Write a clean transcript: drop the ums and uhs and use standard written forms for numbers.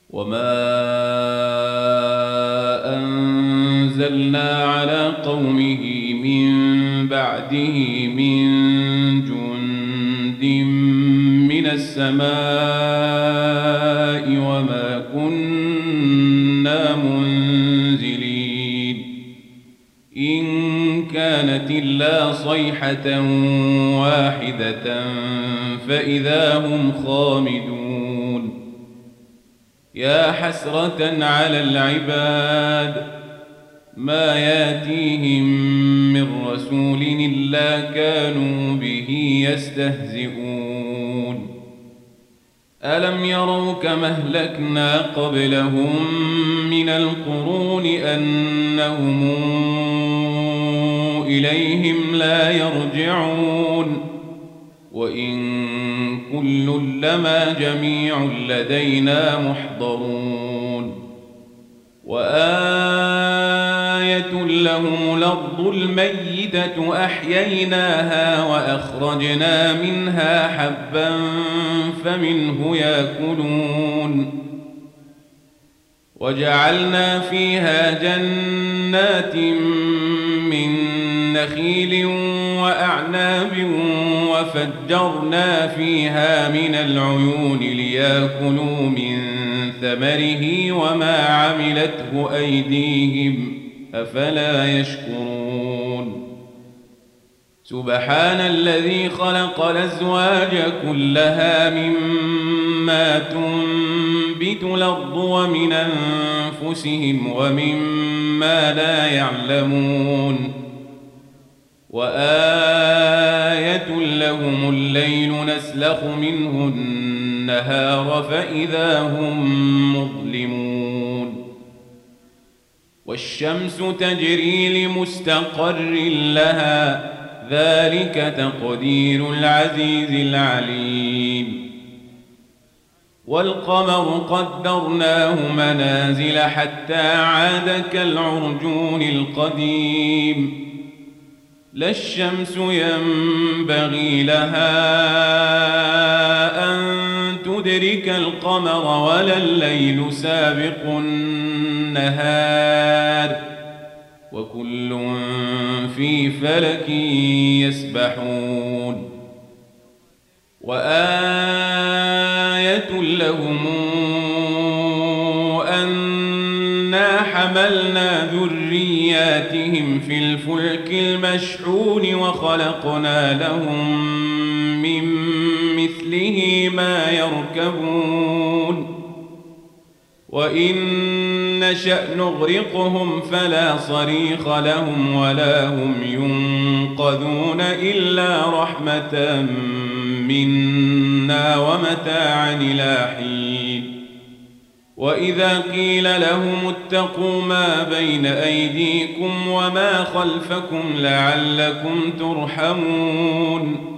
وما أنزلنا على قومه من بعده من جند من السماء وما كنا منزلين إن كانت إلا صيحة واحدة فإذا هم خامدون يا حسرة على العباد ما ياتيهم من رسول إلا كانوا به يستهزئون ألم يروا كما أهلكنا قبلهم من القرون أنهم إليهم لا يرجعون وإن كل لما جميع لدينا محضرون وآية لهم الأرض الميتة أحييناها وأخرجنا منها حبا فمنه يأكلون وجعلنا فيها جنات من نخيل وأعناب وفجرنا فيها من العيون ليأكلوا من ثمره وما عملته أيديهم أفلا يشكرون سبحان الذي خلق الأزواج كلها مما تنبت الأرض ومن أنفسهم ومما لا يعلمون وآية لهم الليل نسلخ منه النهار فإذا هم مظلمون والشمس تجري لمستقر لها ذلك تقدير العزيز العليم والقمر قدرناه منازل حتى عاد كالعرجون القديم لا الشمس ينبغي لها أن تدرك القمر ولا الليل سابق النهار وكل في فلك يسبحون وآية لهم أنا حملنا ذرياتهم في الفلك المشحون وخلقنا لهم من مثله ما يركبون وإن نشأ نغرقهم فلا صريخ لهم ولا هم ينقذون إلا رحمة منا ومتاعا إلى حين وإذا قيل لهم اتقوا ما بين أيديكم وما خلفكم لعلكم ترحمون